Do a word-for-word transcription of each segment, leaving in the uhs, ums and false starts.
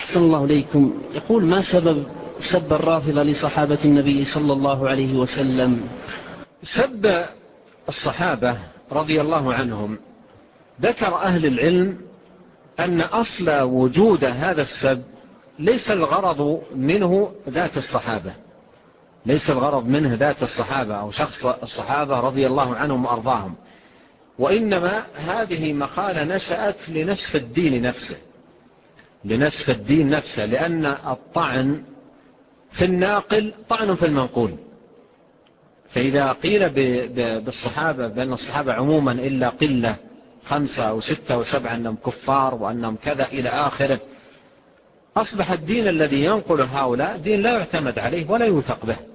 أحسن الله إليكم. يقول: ما سبب سب الرافضة لصحابة النبي صلى الله عليه وسلم؟ سب الصحابة رضي الله عنهم ذكر أهل العلم أن أصل وجود هذا السب ليس الغرض منه ذات الصحابة ليس الغرض منه ذات الصحابة أو شخص الصحابة رضي الله عنهم وأرضاهم، وإنما هذه مقالة نشأت لنسف الدين نفسه لنسف الدين نفسه لأن الطعن في الناقل طعن في المنقول. فإذا قيل بالصحابة بأن الصحابة عموما إلا قلة خمسة أو ستة أو سبعة أنهم كفار وأنهم كذا إلى آخره، أصبح الدين الذي ينقل هؤلاء دين لا يعتمد عليه ولا يوثق به.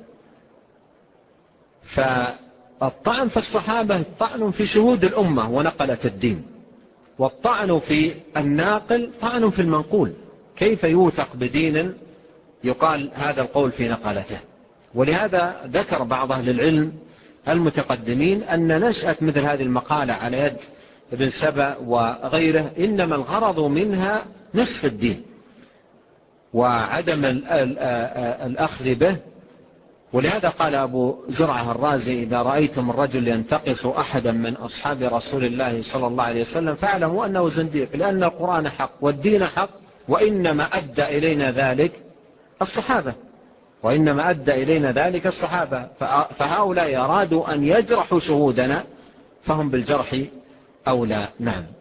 فالطعن في الصحابة طعن في شهود الأمة ونقلة الدين، والطعن في الناقل طعن في المنقول. كيف يوثق بدين يقال هذا القول في نقلته؟ ولهذا ذكر بعض أهل العلم المتقدمين أن نشأة مثل هذه المقالة على يد ابن سبأ وغيره إنما الغرض منها نسف الدين وعدم الأخذ به. ولهذا قال أبو زرعة الرازي: إذا رأيتم الرجل ينتقص أحدا من أصحاب رسول الله صلى الله عليه وسلم فاعلموا أنه زنديق، لأن القرآن حق والدين حق، وإنما أدى إلينا ذلك الصحابة وإنما أدى إلينا ذلك الصحابة فهؤلاء أرادوا أن يجرحوا شهودنا فهم بالجرح أولى. نعم.